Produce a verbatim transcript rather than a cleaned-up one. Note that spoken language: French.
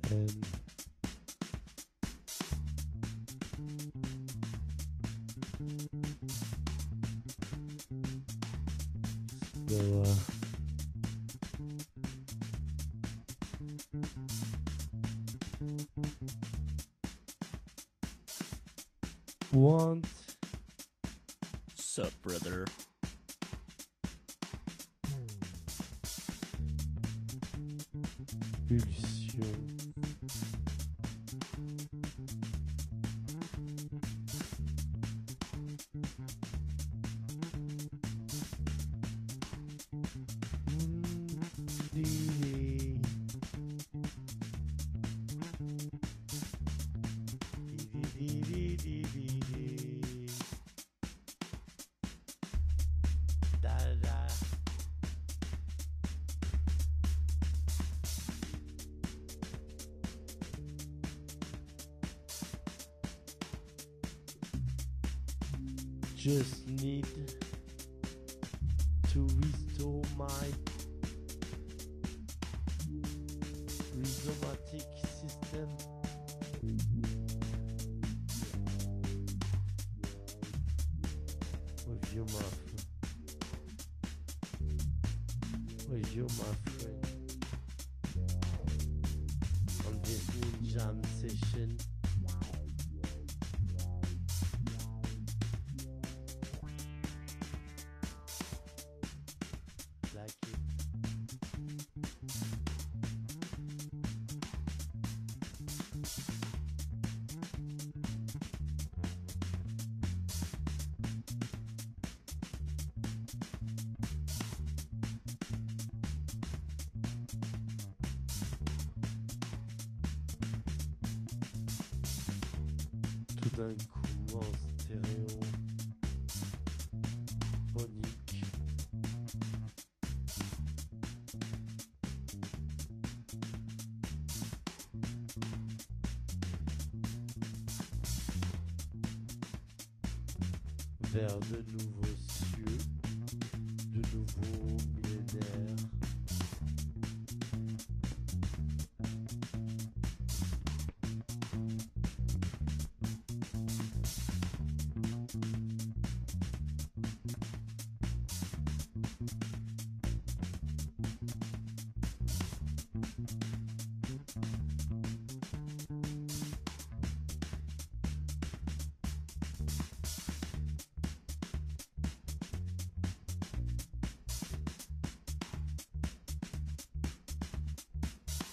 And slower. Want Sup, brother? pulsion. Dili. Dili, dili, dili, dili. Da, da. Just need to restore my rhizomatic system. With you, my friend. With you, my friend. On this new jam session. Like it. Tout d'un coup en stéréo phonique. Vers de nouveaux